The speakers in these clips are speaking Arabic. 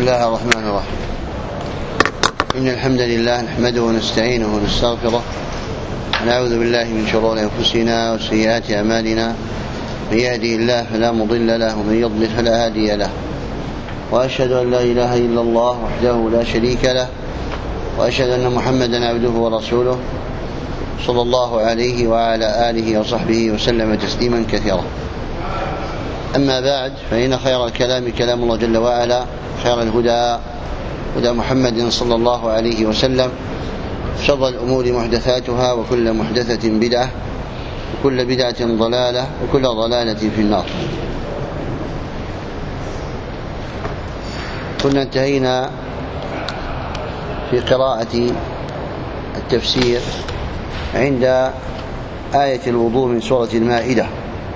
الله الرحمن الرحيم. إن الحمد لله نحمده ونستعينه ونستغفره ونعوذ بالله من شرور أنفسنا وسيئات أعمالنا. من يهده الله فلا مضل له ومن يضلل فلا هادي له، وأشهد أن لا إله إلا الله وحده لا شريك له، وأشهد أن محمدا عبده ورسوله صلى الله عليه وعلى آله وصحبه وسلم تسليما كثيرا. أما بعد، فإن خير الكلام كلام الله جل وعلا، خير الهدى هدى محمد صلى الله عليه وسلم، شر الأمور محدثاتها، وكل محدثة بدعة، وكل بدعة ضلالة، وكل ضلالة في النار. كنا انتهينا في قراءة التفسير عند آية الوضوء من سورة المائدة،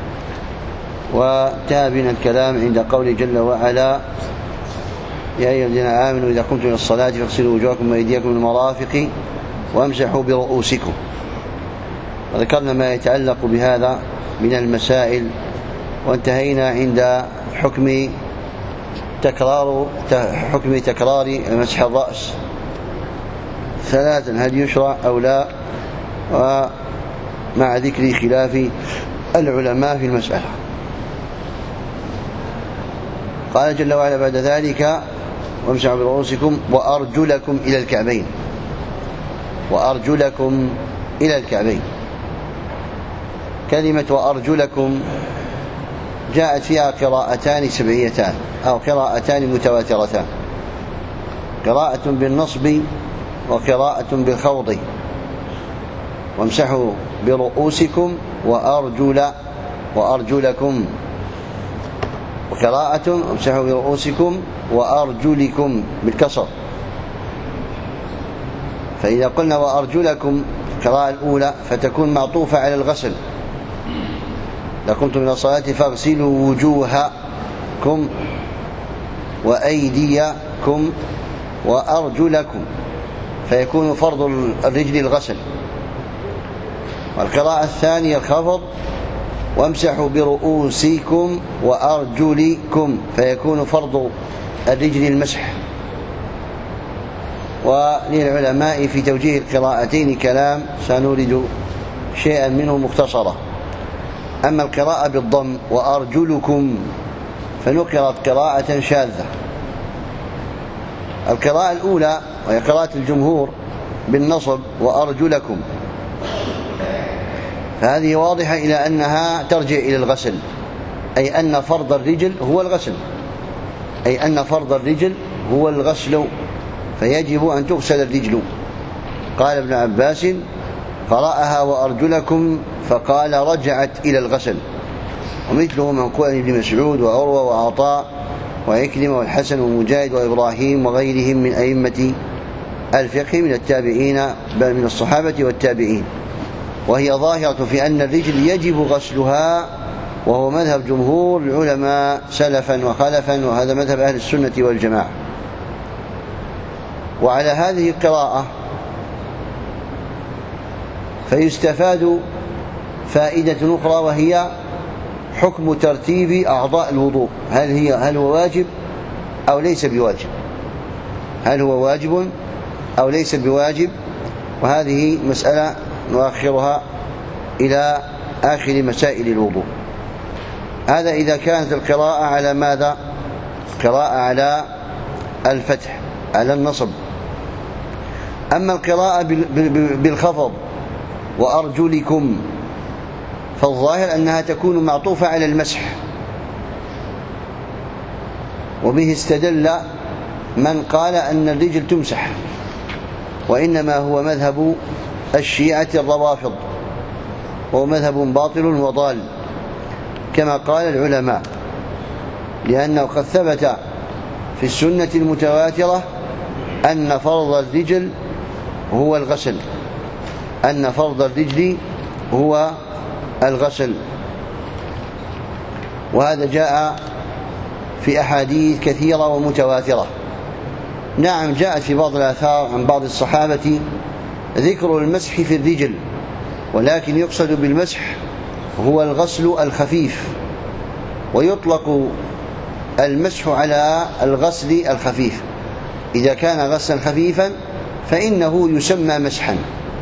وانتهى بنا الكلام عند قوله جل وعلا: يا أيها الذين آمنوا إذا قمتم إلى الصلاة فاغسلوا وجوهكم وأيديكم من المرافق وامسحوا برؤوسكم. وذكرنا ما يتعلق بهذا من المسائل، وانتهينا عند حكم تكرار مسح الرأس ثلاثا، هل يشرع أو لا، ومع ذكر خلاف العلماء في المسألة. قال جل وعلا بعد ذلك: وامسحوا برؤوسكم وأرجلكم إلى الكعبين. وأرجلكم إلى الكعبين، كلمة وأرجلكم جاءت فيها قراءتان سبعيتان أو قراءتان متواترتان، قراءة بالنصب وقراءة بالخوض. وامسحوا برؤوسكم وأرجلكم، وقراءة امسحوا برؤوسكم وأرجلكم بالكسر. فإذا قلنا وأرجلكم القراءة الأولى فتكون معطوفة على الغسل: إذا قمتم إلى الصلاة فاغسلوا وجوهكم وأيديكم وأرجلكم، فيكون فرض الرجل الغسل. والقراءة الثانية الخفض: وامسحوا برؤوسكم وأرجلكم، فيكون فرض الرجل المسح. وللعلماء في توجيه القراءتين كلام، سنورد شيئا منه مختصرا. أما القراءة بالضم وأرجلكم فنقرت قراءة شاذة. القراءة الأولى وهي قراءة الجمهور بالنصب وأرجلكم، فهذه واضحة إلى أنها ترجع إلى الغسل، أي أن فرض الرجل هو الغسل، أي أن فرض الرجل هو الغسل، فيجب أن تغسل الرجل. قال ابن عباس: قرأها وأرجلكم فقال رجعت إلى الغسل. ومثله منقول عن ابن مسعود وعروة وعطاء وعكرمة والحسن ومجاهد وإبراهيم وغيرهم من أئمة الفقه من التابعين، بل من الصحابة والتابعين. وهي ظاهرة في أن الرجل يجب غسلها، وهو مذهب جمهور العلماء سلفا وخلفا، وهذا مذهب أهل السنة والجماعة. وعلى هذه القراءة فيستفاد فائدة أخرى، وهي حكم ترتيب أعضاء الوضوء. هل هو واجب أو ليس بواجب؟ هل هو واجب أو ليس بواجب؟ وهذه مسألة نؤخرها إلى آخر مسائل الوضوء. هذا إذا كانت القراءة على ماذا؟ قراءة على الفتح، على النصب. أما القراءة بالخفض وأرجلكم فالظاهر أنها تكون معطوفة على المسح، وبه استدل من قال أن الرجل تمسح، وإنما هو مذهب الشيعة الروافض، وهو مذهب باطل وضال كما قال العلماء، لأنه قد ثبت في السنة المتواترة أن فرض الرجل هو الغسل، أن فرض الرجل هو الغسل. وهذا جاء في أحاديث كثيرة ومتواترة. نعم، جاءت في بعض الآثار عن بعض الصحابة ذكر المسح في الرجل، ولكن يقصد بالمسح هو الغسل الخفيف، ويطلق المسح على الغسل الخفيف. إذا كان غسلا خفيفا فإنه يسمى مسحا،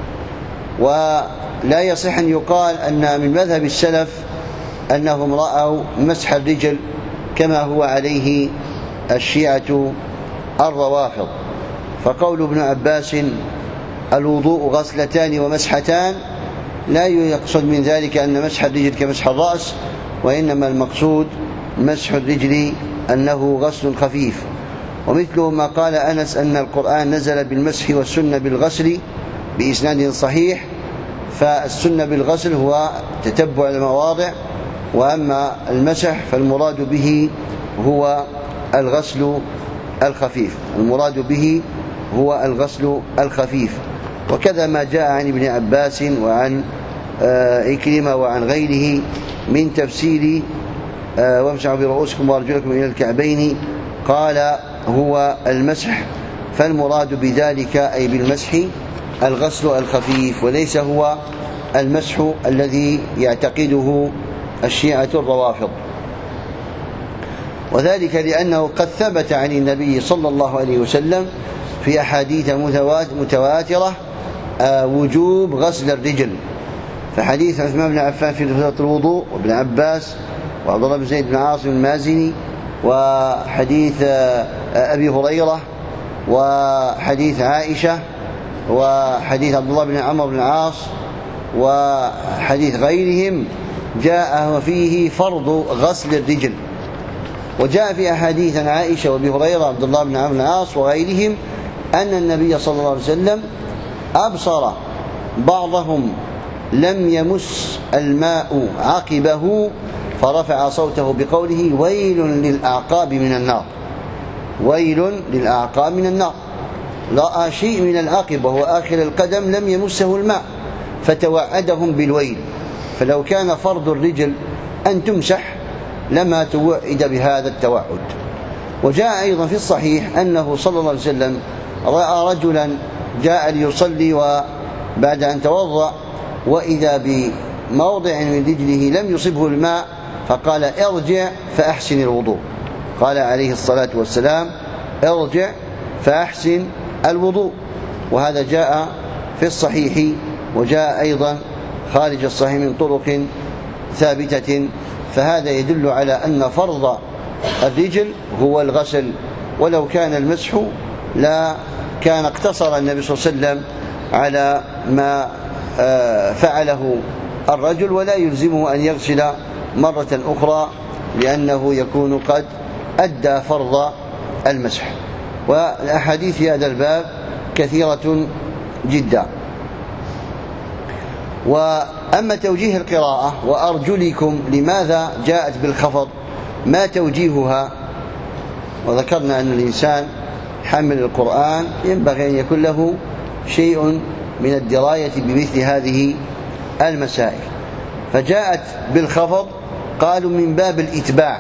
ولا يصح أن يقال أن من مذهب السلف أنهم رأوا مسح الرجل كما هو عليه الشيعة الروافض. فقول ابن عباس الوضوء غسلتان ومسحتان لا يقصد من ذلك أن مسح الرجل كمسح الرأس، وإنما المقصود مسح الرجل أنه غسل خفيف. ومثله ما قال أنس أن القرآن نزل بالمسح والسنة بالغسل بإسناد صحيح، فالسنة بالغسل هو تتبع المواضع، وأما المسح فالمراد به هو الغسل الخفيف، المراد به هو الغسل الخفيف. وكذا ما جاء عن ابن عباس وعن إكرمة وعن غيره من تفسير وامسحوا برؤوسكم وارجلكم إلى الكعبين قال هو المسح، فالمراد بذلك أي بالمسح الغسل الخفيف، وليس هو المسح الذي يعتقده الشيعة الروافض. وذلك لأنه قد ثبت عن النبي صلى الله عليه وسلم في أحاديث متواترة وجوب غسل الرجل، فحديث عثمان بن عفان في صفة الوضوء، وابن عباس وعبد الله بن زيد بن عاصم المازني، وحديث أبي هريرة، وحديث عائشة، وحديث عبد الله بن عمرو بن العاص، وحديث غيرهم جاء فيه فرض غسل الرجل. وجاء في أحاديث عن عائشة وأبي هريرة وعبد الله بن عمرو بن العاص وغيرهم أن النبي صلى الله عليه وسلم أبصر بعضهم لم يمس الماء عقبه فرفع صوته بقوله ويل للأعقاب من النار، ويل للأعقاب من النار. رأى شيء من العقب وهو آخر القدم لم يمسه الماء فتوعدهم بالويل، فلو كان فرض الرجل أن تمسح لما توعد بهذا التوعد. وجاء أيضا في الصحيح أنه صلى الله عليه وسلم رأى رجلا جاء ليصلي وبعد أن توضأ وإذا بموضع من رجله لم يصبه الماء فقال ارجع فأحسن الوضوء، قال عليه الصلاة والسلام ارجع فأحسن الوضوء. وهذا جاء في الصحيح، وجاء أيضا خارج الصحيح من طرق ثابتة، فهذا يدل على أن فرض الرجل هو الغسل، ولو كان المسح لا كان اقتصر النبي صلى الله عليه وسلم على ما فعله الرجل، ولا يلزمه أن يغسل مرة أخرى لأنه يكون قد أدى فرض المسح. والأحاديث في هذا الباب كثيرة جدا. وأما توجيه القراءة وأرجلكم لماذا جاءت بالخفض ما توجيهها؟ وذكرنا أن الإنسان حامل القرآن ينبغي أن يكون له شيء من الدراية بمثل هذه المسائل، فجاءت بالخفض قالوا من باب الإتباع،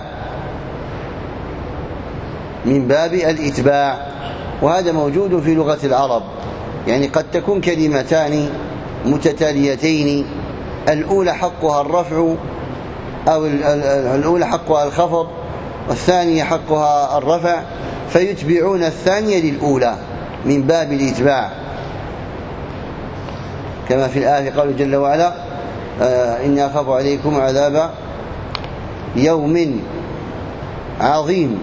من باب الإتباع، وهذا موجود في لغة العرب. يعني قد تكون كلمتان متتاليتين الأولى حقها الرفع أو الأولى حقها الخفض والثانية حقها الرفع، فيتبعون الثانية للأولى من باب الإتباع، كما في الآية قالوا جل وعلا إني أخاف عليكم عذاب يوم عظيم،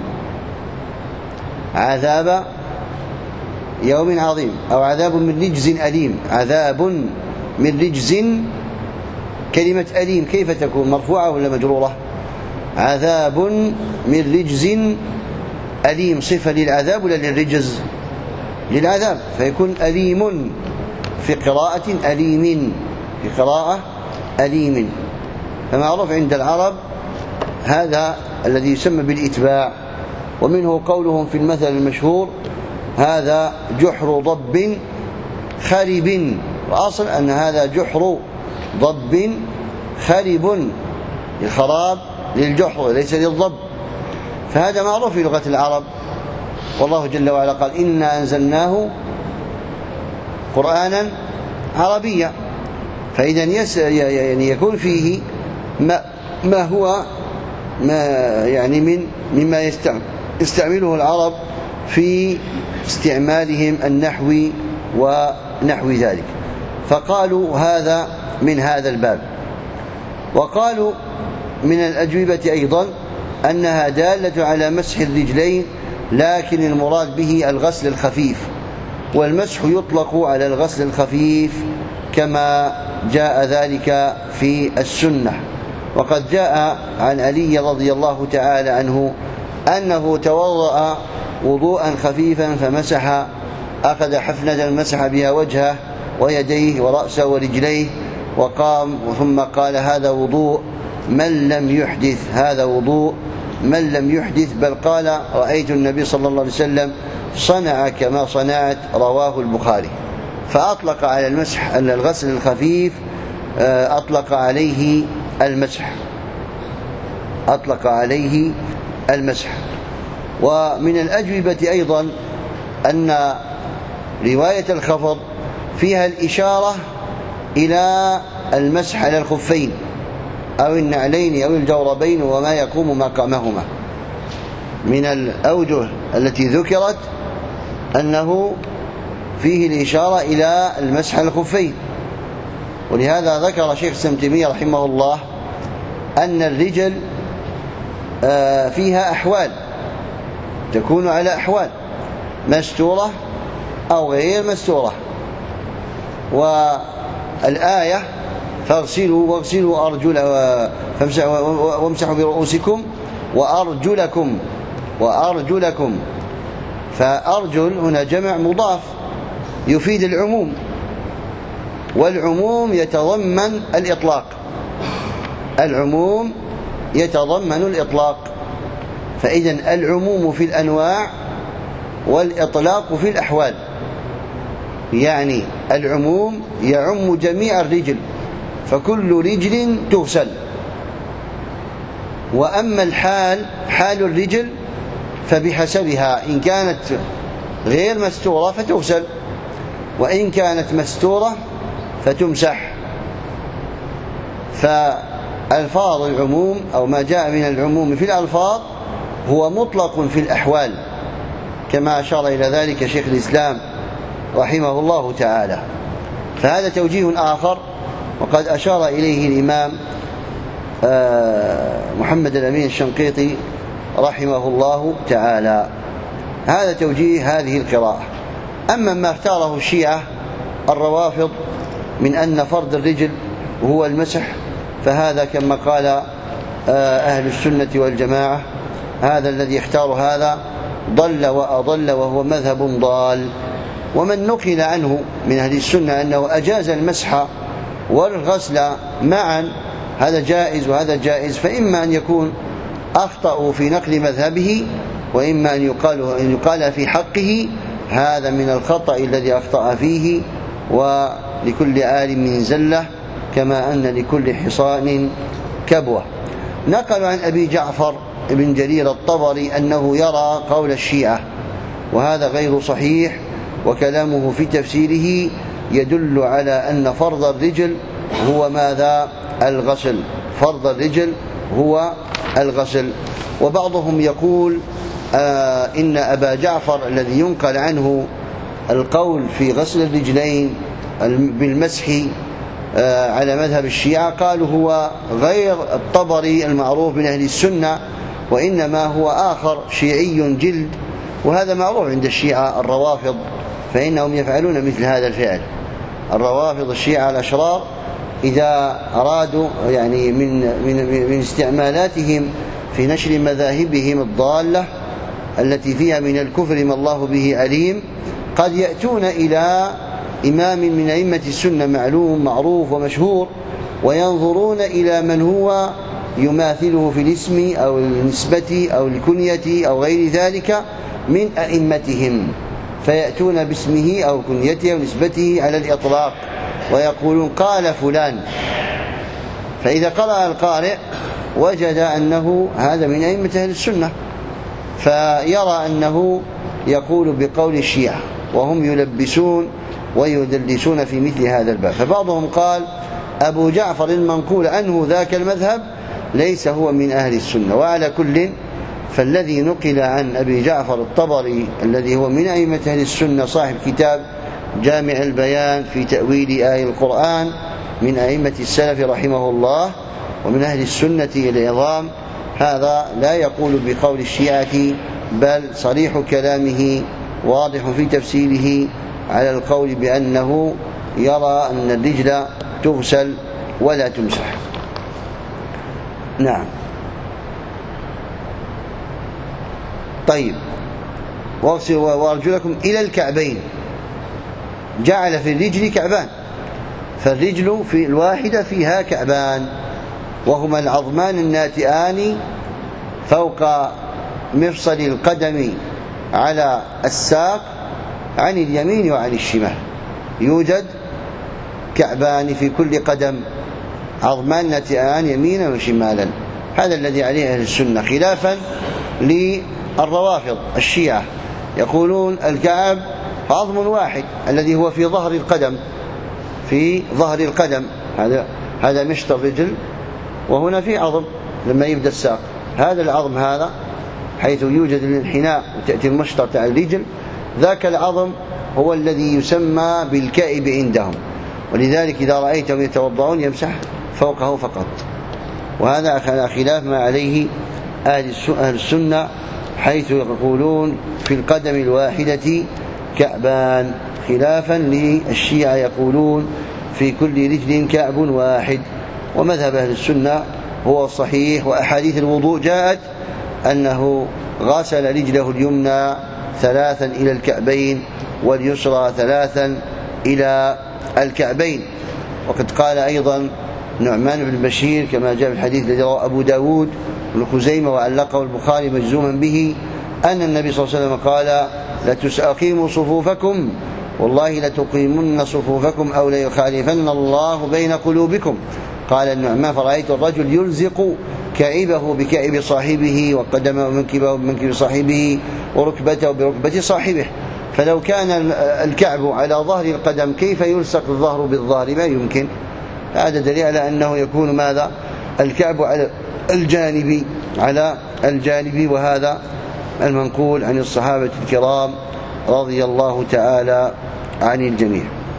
عذاب يوم عظيم، أو عذاب من رجز أليم، عذاب من رجز. كلمة أليم كيف تكون، مرفوعة ولا مجرورة؟ عذاب من رجز أليم صفة للعذاب ولا للرجز؟ للعذاب، فيكون أليم في قراءة أليم، في قراءة أليم. فمعروف عند العرب هذا الذي يسمى بالإتباع. ومنه قولهم في المثل المشهور هذا جحر ضب خرب، وأصل أن هذا جحر ضب خرب، الخراب للجحر وليس للضب، فهذا معروف في لغة العرب. والله جل وعلا قال إنا أنزلناه قرآنا عربيا، فإذا يعني يكون فيه ما هو مما يستعمله العرب في استعمالهم النحوي ونحو ذلك، فقالوا هذا من هذا الباب. وقالوا من الأجوبة أيضا أنها دالة على مسح الرجلين، لكن المراد به الغسل الخفيف، والمسح يطلق على الغسل الخفيف كما جاء ذلك في السنة. وقد جاء عن علي رضي الله تعالى عنه أنه توضأ وضوءا خفيفا فمسح، أخذ حفنة مسح بها وجهه ويديه ورأسه ورجليه وقام، ثم قال هذا وضوء من لم يحدث، هذا وضوء من لم يحدث، بل قال رأيت النبي صلى الله عليه وسلم صنع كما صنعت، رواه البخاري. فأطلق على المسح الغسل الخفيف، أطلق عليه المسح، أطلق عليه المسح. ومن الأجوبة أيضا أن رواية الخفض فيها الإشارة إلى المسح على الخفين أو النعلين أو الجوربين وما يقوم مقامهما. من الأوجه التي ذكرت أنه فيه الإشارة إلى المسح على الخفين، ولهذا ذكر شيخ الإسلام ابن تيمية رحمه الله أن الرجل فيها أحوال، تكون على أحوال مستورة أو غير مستورة. والآية فاغسلوا وامسحوا برؤوسكم وأرجلكم، فأرجل هنا جمع مضاف يفيد العموم، والعموم يتضمن الإطلاق، العموم يتضمن الإطلاق، فإذا العموم في الأنواع والإطلاق في الأحوال، يعني العموم يعم جميع الرجل، فكل رجل تغسل. وأما الحال، حال الرجل فبحسبها، إن كانت غير مستورة فتغسل، وإن كانت مستورة فتمسح. فألفاظ العموم أو ما جاء من العموم في الألفاظ هو مطلق في الأحوال، كما أشار إلى ذلك شيخ الإسلام رحمه الله تعالى. فهذا توجيه آخر، وقد أشار إليه الإمام محمد الأمين الشنقيطي رحمه الله تعالى. هذا توجيه هذه القراءة. أما ما اختاره الشيعة الروافض من أن فرض الرجل هو المسح، فهذا كما قال أهل السنة والجماعة، هذا الذي اختار هذا ضل وأضل، وهو مذهب ضال. ومن نقل عنه من أهل السنة أنه أجاز المسح والغسل معا، هذا جائز وهذا جائز، فإما أن يكون أخطأوا في نقل مذهبه، وإما أن يقال في حقه هذا من الخطأ الذي أخطأ فيه، ولكل عالم من زلة كما أن لكل حصان كبوة. نقل عن أبي جعفر ابن جرير الطبري أنه يرى قول الشيعة، وهذا غير صحيح، وكلامه في تفسيره يدل على أن فرض الرجل هو ماذا؟ الغسل، فرض الرجل هو الغسل. وبعضهم يقول إن أبا جعفر الذي ينقل عنه القول في غسل الرجلين بالمسح على مذهب الشيعة، قالوا هو غير الطبري المعروف من أهل السنة، وإنما هو آخر شيعي جلد، وهذا معروف عند الشيعة الروافض، فإنهم يفعلون مثل هذا الفعل. الروافض الشيعة الأشرار إذا أرادوا يعني من استعمالاتهم في نشر مذاهبهم الضالة التي فيها من الكفر ما الله به عليم، قد يأتون إلى إمام من أئمة السنة معلوم معروف ومشهور، وينظرون إلى من هو يماثله في الاسم أو النسبة أو الكنية أو غير ذلك من أئمتهم، فيأتون باسمه أو كنيته أو نسبته على الإطلاق ويقولون قال فلان، فإذا قرأ القارئ وجد أنه هذا من أئمة أهل السنة، فيرى أنه يقول بقول الشيعة، وهم يلبسون ويدلسون في مثل هذا الباب. فبعضهم قال أبو جعفر المنقول عنه ذاك المذهب ليس هو من أهل السنة. وعلى كل فالذي نقل عن أبي جعفر الطبري الذي هو من أئمة أهل السنة صاحب كتاب جامع البيان في تأويل آي القرآن من أئمة السلف رحمه الله ومن أهل السنة العظام، هذا لا يقول بقول الشيعة، بل صريح كلامه واضح في تفسيره على القول بأنه يرى أن الرجل تغسل ولا تمسح. نعم. طيب، وأرجلكم إلى الكعبين، جعل في الرجل كعبان، فالرجل في الواحدة فيها كعبان، وهما العظمان الناتئان فوق مفصل القدم على الساق عن اليمين وعن الشمال، يوجد كعبان في كل قدم، عظمان ناتئان يمينا وشمالا. هذا الذي عليه أهل السنة، خلافا للروافض الشيعة، يقولون الكعب عظم واحد الذي هو في ظهر القدم، في ظهر القدم، هذا مشط الرجل، وهنا في عظم لما يبدأ الساق، هذا العظم هذا حيث يوجد الانحناء وتأتي المشطة تاع الرجل، ذاك العظم هو الذي يسمى بالكائب عندهم، ولذلك إذا رأيتهم يتوضعون يمسح فوقه فقط. وهذا خلاف ما عليه أهل السنة، حيث يقولون في القدم الواحدة كعبان، خلافا للشيعة يقولون في كل رجل كعب واحد. ومذهب أهل السنة هو الصحيح، وأحاديث الوضوء جاءت أنه غسل رجله اليمنى 3 إلى الكعبين واليسرى 3 إلى الكعبين. وقد قال أيضا نعمان بن بشير كما جاء في الحديث الذي رواه أبو داود بن خزيمة وعلقه البخاري مجزوما به أن النبي صلى الله عليه وسلم قال: لتقيموا صفوفكم، والله لتقيمن صفوفكم أو ليخالفن الله بين قلوبكم. قال النعمان: فرأيت الرجل يلزق كعبه بكعب صاحبه، وقدمه ومنكبه بمنكب صاحبه، وركبته بركبة صاحبه. فلو كان الكعب على ظهر القدم كيف يلصق الظهر بالظهر؟ ما يمكن. هذا دليل على أنه يكون ماذا؟ الكعب على الجانب، وهذا المنقول عن الصحابة الكرام رضي الله تعالى عن الجميع.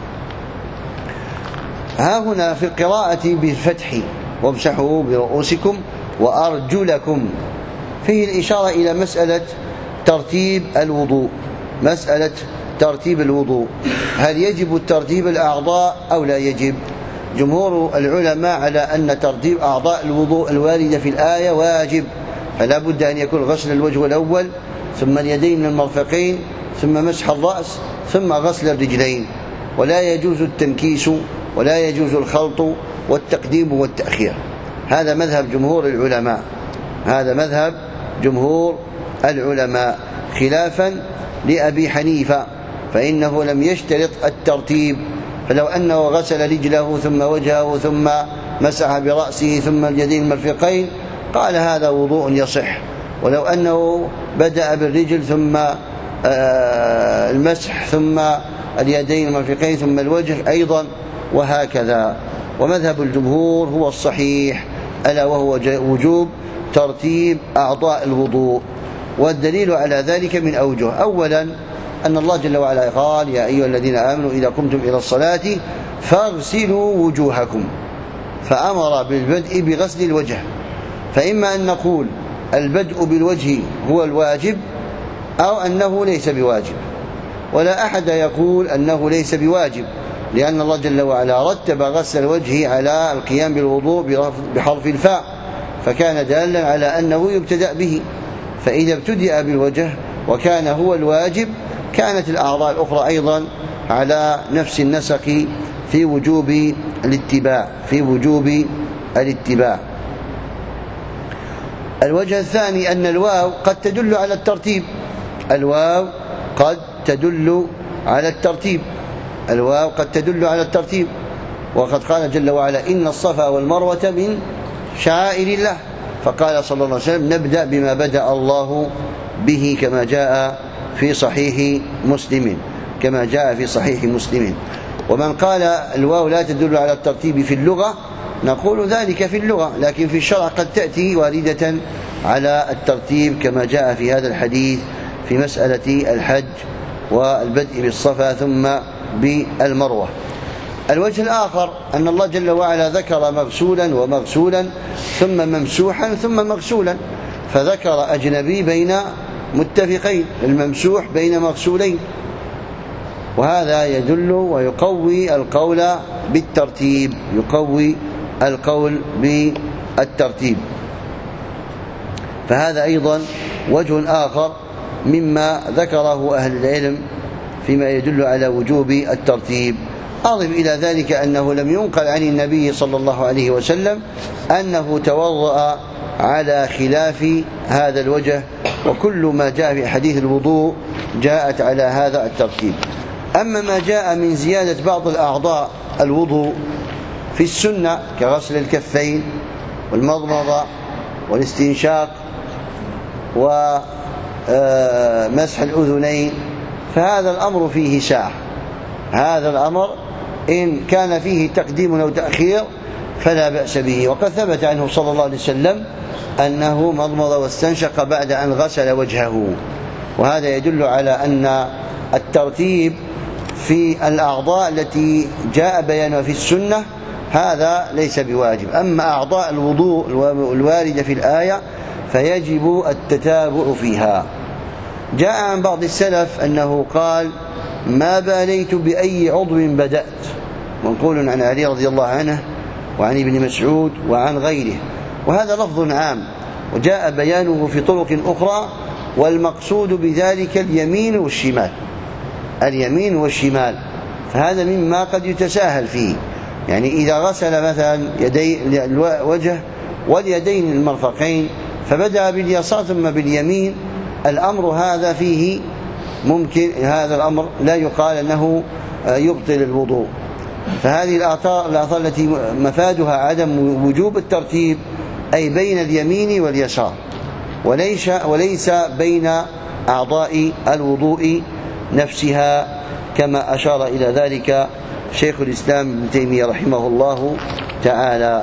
ها هنا في القراءة بالفتح: وامسحوا برؤوسكم وأرجلكم، فيه الإشارة إلى مسألة ترتيب الوضوء. مسألة ترتيب الوضوء، هل يجب الترتيب الأعضاء أو لا يجب؟ جمهور العلماء على أن ترتيب أعضاء الوضوء الواردة في الآية واجب، فلا بد أن يكون غسل الوجه الأول، ثم اليدين من المرفقين، ثم مسح الرأس، ثم غسل الرجلين، ولا يجوز التنكيس ولا يجوز الخلط والتقديم والتأخير. هذا مذهب جمهور العلماء، هذا مذهب جمهور العلماء، خلافا لأبي حنيفة فإنه لم يشترط الترتيب، فلو أنه غسل رجله ثم وجهه ثم مسح برأسه ثم اليدين المرفقين قال هذا وضوء يصح، ولو أنه بدأ بالرجل ثم المسح ثم اليدين المرفقين ثم الوجه أيضا، وهكذا. ومذهب الجمهور هو الصحيح، ألا وهو وجوب ترتيب أعضاء الوضوء. والدليل على ذلك من أوجه: أولا أن الله جل وعلا قال: يا أيها الذين آمنوا إذا قمتم إلى الصلاة فاغسلوا وجوهكم، فأمر بالبدء بغسل الوجه. فإما أن نقول البدء بالوجه هو الواجب، أو أنه ليس بواجب، ولا أحد يقول أنه ليس بواجب، لأن الله جل وعلا رتب غسل الوجه على القيام بالوضوء بحرف الفاء، فكان دالا على أنه يبتدأ به. فإذا ابتدأ بالوجه وكان هو الواجب كانت الأعضاء الأخرى أيضا على نفس النسق في وجوب الاتباع. الوجه الثاني أن الواو قد تدل على الترتيب، الواو قد تدل على الترتيب، وقد قال جل وعلا: إن الصفا والمروة من شعائر الله، فقال صلى الله عليه وسلم: نبدأ بما بدأ الله به، كما جاء في صحيح مسلم. ومن قال الواو لا تدل على الترتيب في اللغة نقول ذلك في اللغة، لكن في الشرع قد تأتي واردة على الترتيب كما جاء في هذا الحديث في مسألة الحج والبدء بالصفا ثم بالمروة. الوجه الآخر أن الله جل وعلا ذكر مغسولا ومغسولا ثم ممسوحا ثم مغسولا، فذكر أجنبي بين متفقين، الممسوح بين مغسولين، وهذا يدل ويقوي القول بالترتيب، يقوي القول بالترتيب. فهذا أيضا وجه آخر مما ذكره أهل العلم فيما يدل على وجوب الترتيب. أضف إلى ذلك أنه لم ينقل عن النبي صلى الله عليه وسلم أنه توضأ على خلاف هذا الوجه، وكل ما جاء في حديث الوضوء جاءت على هذا الترتيب. أما ما جاء من زيادة بعض الأعضاء الوضوء في السنة كغسل الكفين والمضمضة والاستنشاق ومسح الأذنين، فهذا الأمر فيه سعة. هذا الأمر إن كان فيه تقديم أو تأخير فلا بأس به، وقد ثبت عنه صلى الله عليه وسلم أنه مضمض واستنشق بعد أن غسل وجهه، وهذا يدل على أن الترتيب في الأعضاء التي جاء بيانها في السنة هذا ليس بواجب. أما أعضاء الوضوء الواردة في الآية فيجب التتابع فيها. جاء عن بعض السلف أنه قال: ما باليت بأي عضو بدأت، منقول عن علي رضي الله عنه وعن ابن مسعود وعن غيره، وهذا لفظ عام وجاء بيانه في طرق أخرى، والمقصود بذلك اليمين والشمال، اليمين والشمال، فهذا مما قد يتساهل فيه. يعني إذا غسل مثلا يدي الوجه واليدين المرفقين فبدأ باليسار ثم باليمين، الأمر هذا فيه ممكن، هذا الأمر لا يقال أنه يبطل الوضوء. فهذه الآثار التي مفادها عدم وجوب الترتيب أي بين اليمين واليسار، وليس بين أعضاء الوضوء نفسها، كما أشار إلى ذلك شيخ الإسلام ابن تيمية رحمه الله تعالى.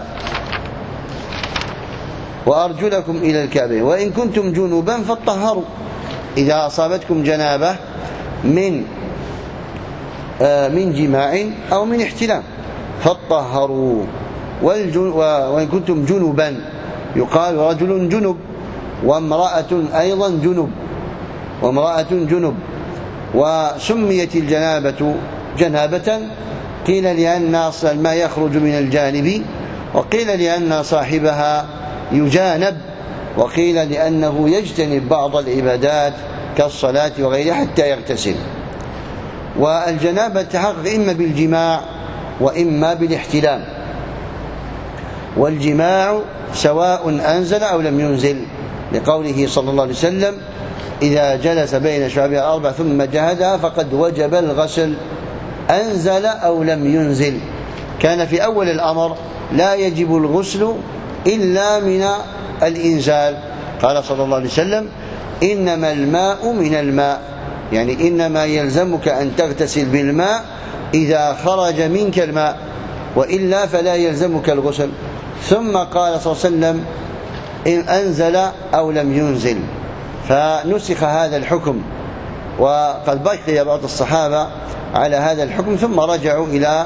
وأرجلكم إلى الكعبين وإن كنتم جنوبا فاطهروا، إذا أصابتكم جنابة من جماع أو من احتلام فاطهروا. وإن كنتم جنوبا يقال رجل جنب وامرأة أيضا جنب، وامرأة جنب. وسميت الجنابة جنابة، قيل لأن أصل الماء يخرج من الجانب، وقيل لأن صاحبها يجانب، وقيل لأنه يجتنب بعض العبادات كالصلاة وغيرها حتى يغتسل. والجنابة تحقق إما بالجماع وإما بالاحتلام، والجماع سواء أنزل أو لم ينزل، لقوله صلى الله عليه وسلم: إذا جلس بين شعبها الأربع ثم جهدها فقد وجب الغسل، أنزل أو لم ينزل. كان في أول الأمر لا يجب الغسل إلا من الإنزال، قال صلى الله عليه وسلم: إنما الماء من الماء، يعني إنما يلزمك أن تغتسل بالماء إذا خرج منك الماء، وإلا فلا يلزمك الغسل. ثم قال صلى الله عليه وسلم: إن أنزل أو لم ينزل، فنسخ هذا الحكم، وقد بقي بعض الصحابة على هذا الحكم ثم رجعوا إلى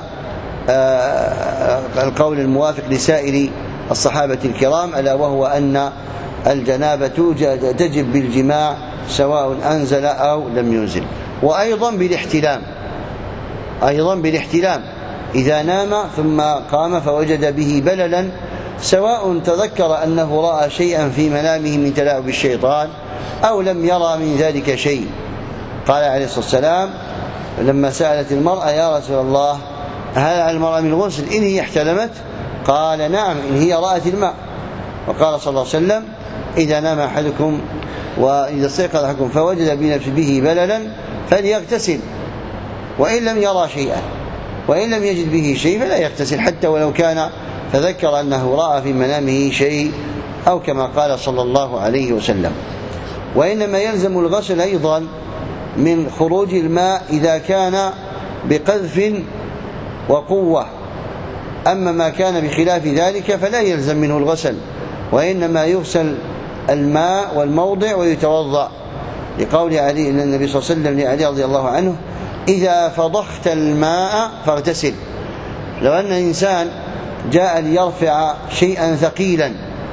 القول الموافق لسائر الصحابة الكرام، ألا وهو أن الجنابة تجب بالجماع سواء أنزل أو لم ينزل. وأيضا بالاحتلام، أيضا بالاحتلام إذا نام ثم قام فوجد به بللا، سواء تذكر أنه رأى شيئا في منامه من تلاعب الشيطان أو لم يرى من ذلك شيء. قال عليه الصلاة والسلام لما سألت المرأة: يا رسول الله هل على المرأة من غسل إن هي احتلمت؟ قال: نعم إن هي رأت الماء. وقال صلى الله عليه وسلم: إذا نام أحدكم وإذا استيقظ أحدكم فوجد بنفسه به بللا فليغتسل، وإن لم يرى شيئا، وإن لم يجد به شيء فلا يغتسل، حتى ولو كان فذكر أنه رأى في منامه شيء، أو كما قال صلى الله عليه وسلم. وإنما يلزم الغسل أيضا من خروج الماء إذا كان بقذف وقوة. أما ما كان بخلاف ذلك فلا يلزم منه الغسل، وإنما يغسل الماء والموضع ويتوضأ، لقول علي النبي صلى الله عليه وسلم لعلي رضي الله عنه: إذا فضخت الماء فاغتسل. لو أن إنسان جاء ليرفع شيئا ثقيلا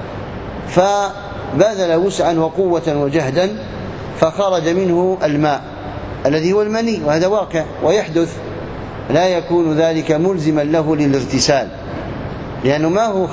فبذل وسعا وقوة وجهدا فخرج منه الماء الذي هو المني، وهذا واقع ويحدث، لا يكون ذلك ملزما له للاغتسال، لأنه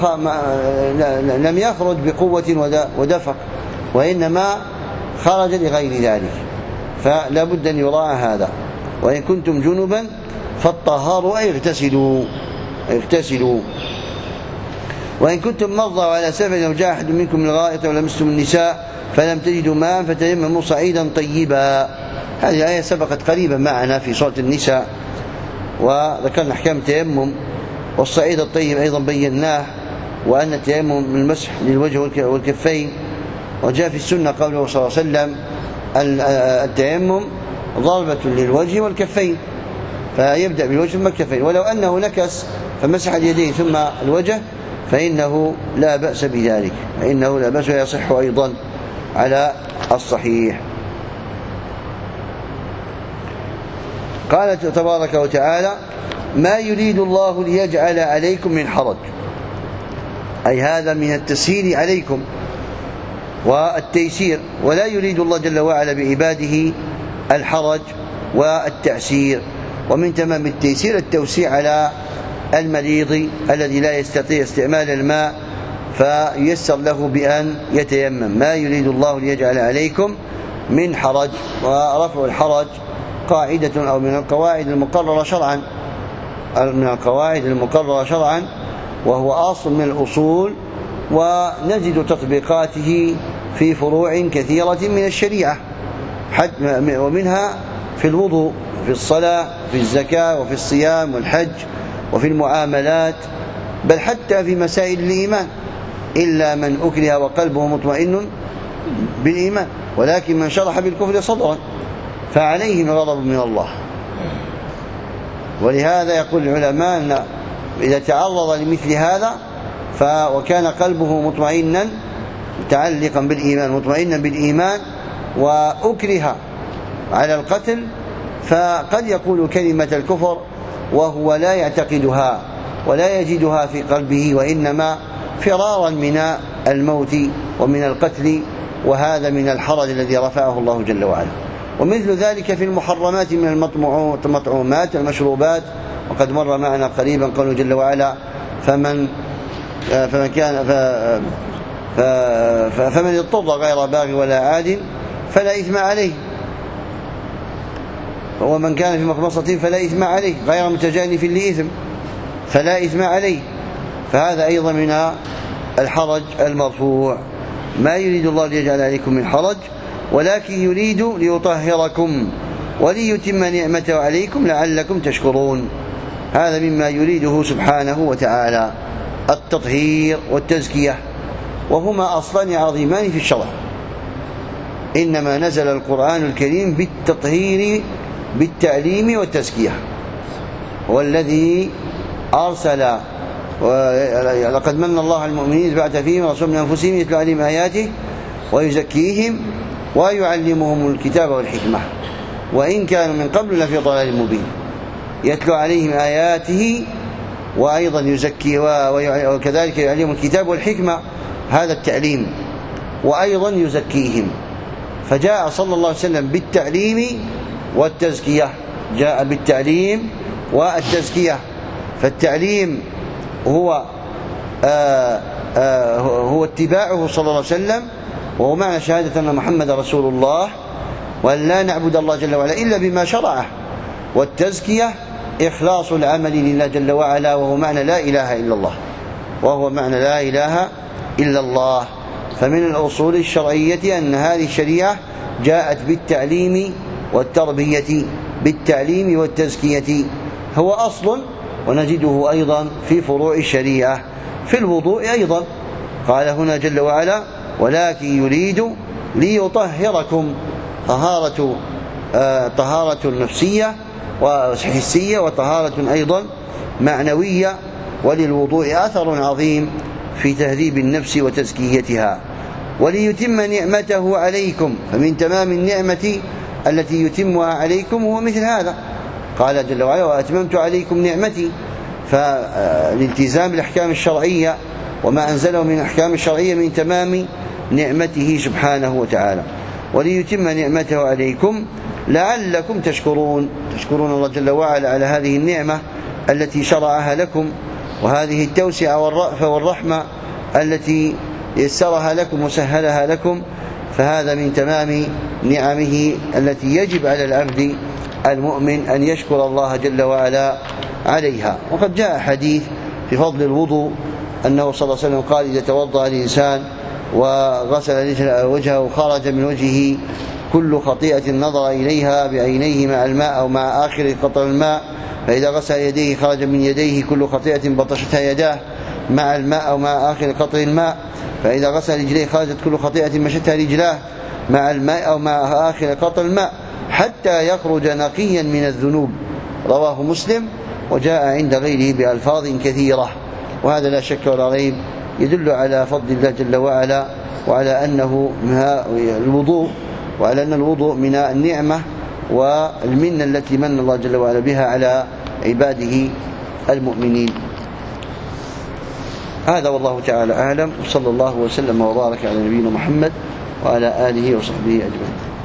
لم يخرج بقوة ودفق، وإنما خرج لغير ذلك، فلا بد أن يراعى هذا. وإن كنتم جنبا فالطهاروا أي اغتسلوا. وإن كنتم مرضى على سفر أو جاء أحد منكم من الغائط ولمستم النساء فلم تجدوا ماء فتيمموا صعيدا طيبا. هذه الآية سبقت قريبا معنا في سورة النساء، وذكرنا أحكام التيمم، والصعيد الطيب أيضا بيناه، وأن التيمم من المسح للوجه والكفين. وجاء في السنة قوله صلى الله عليه وسلم: التيمم ضربة للوجه والكفين، فيبدأ بالوجه ثم الكفين، ولو أنه نكس فمسح اليدين ثم الوجه فإنه لا بأس بذلك، فإنه لا بأس، ويصح أيضا على الصحيح. قال تبارك وتعالى: ما يريد الله ليجعل عليكم من حرج، أي هذا من التسهيل عليكم والتيسير، ولا يريد الله جل وعلا بعباده الحرج والتعسير. ومن تمام التيسير التوسيع على المريض الذي لا يستطيع استعمال الماء فييسر له بأن يتيمم. ما يريد الله ليجعل عليكم من حرج، ورفع الحرج قاعدة أو من القواعد المقررة شرعا، وهو أصل من الأصول، ونجد تطبيقاته في فروع كثيرة من الشريعة، ومنها في الوضوء، في الصلاة، في الزكاة، وفي الصيام والحج، وفي المعاملات، بل حتى في مسائل الإيمان، إلا من أكره وقلبه مطمئن بالإيمان، ولكن من شرح بالكفر صدرا فعليهم غضب من الله. ولهذا يقول العلماء أن إذا تعرض لمثل هذا وكان قلبه مطمئنا متعلقا بالإيمان مطمئنا بالإيمان وأكره على القتل، فقد يقول كلمة الكفر وهو لا يعتقدها ولا يجدها في قلبه، وإنما فرارا من الموت ومن القتل، وهذا من الحرج الذي رفعه الله جل وعلا. ومثل ذلك في المحرمات من المطعومات والمشروبات، وقد مر معنا قريبا قوله جل وعلا: فمن اضطر غير باغ ولا عاد فلا إثم عليه، ومن كان في مخمصة فلا إثم عليه غير متجانف لإثم فلا إثم عليه. فهذا أيضا من الحرج المرفوع. ما يريد الله ليجعل عليكم من حرج، ولكن يريد ليطهركم وليتم نعمته عليكم لعلكم تشكرون. هذا مما يريده سبحانه وتعالى، التطهير والتزكية، وهما أصلان عظيمان في الشرع. إنما نزل القرآن الكريم بالتطهير بالتعليم والتزكية، والذي أرسل لقد من الله على المؤمنين إذ بعث فيهم رسولا من أنفسهم يتلو عليهم آياته ويزكيهم ويعلمهم الكتاب والحكمة وإن كانوا من قبل لفي ضلال مبين. يتلو عليهم آياته وأيضا يزكي وكذلك يعلمهم الكتاب والحكمة، هذا التعليم، وأيضا يزكيهم. فجاء صلى الله عليه وسلم بالتعليم والتزكية، جاء بالتعليم والتزكية. فالتعليم هو اتباعه صلى الله عليه وسلم، وهو معنى شهادة أن محمد رسول الله، وأن لا نعبد الله جل وعلا إلا بما شرعه. والتزكية إخلاص العمل لله جل وعلا، وهو معنى لا إله إلا الله. فمن الأصول الشرعية أن هذه الشريعة جاءت بالتعليم والتربية، بالتعليم والتزكية، هو أصل، ونجده أيضا في فروع الشريعة. في الوضوء أيضا قال هنا جل وعلا: ولكن يريد ليطهركم، طهارة نفسية وحسية، وطهارة أيضا معنوية، وللوضوء أثر عظيم في تهذيب النفس وتزكيتها. وليتم نعمته عليكم، فمن تمام النعمة التي يتمها عليكم هو مثل هذا. قال جل وعلا: وأتممت عليكم نعمتي. فالالتزام بالأحكام الشرعية وما أنزله من الأحكام الشرعية من تمام نعمته سبحانه وتعالى. وليتم نعمته عليكم لعلكم تشكرون الله جل وعلا على هذه النعمة التي شرعها لكم، وهذه التوسعة والرأفة والرحمة التي يسرها لكم وسهلها لكم. فهذا من تمام نعمه التي يجب على العبد المؤمن أن يشكر الله جل وعلا عليها. وقد جاء حديث في فضل الوضوء أنه صلى الله عليه وسلم قال: إذا توضأ الإنسان وغسل وجهه خرج من وجهه كل خطيئة نظر إليها بعينيه مع الماء أو مع آخر قطر الماء، فإذا غسل يديه خرج من يديه كل خطيئة بطشتها يداه مع الماء أو مع آخر قطر الماء، فإذا غسل رجليه خرجت كل خطيئة مشتها رجلاه مع الماء أو مع آخر قطر الماء حتى يخرج نقيا من الذنوب. رواه مسلم، وجاء عند غيره بألفاظ كثيرة. وهذا لا شك ولا ريب يدل على فضل الله جل وعلا، وعلى أنه الوضوء، وعلى أن الوضوء من النعمة والمنة التي من الله جل وعلا بها على عباده المؤمنين. هذا والله تعالى أعلم، وصلى الله وسلم وبارك على نبينا محمد وعلى آله وصحبه أجمعين.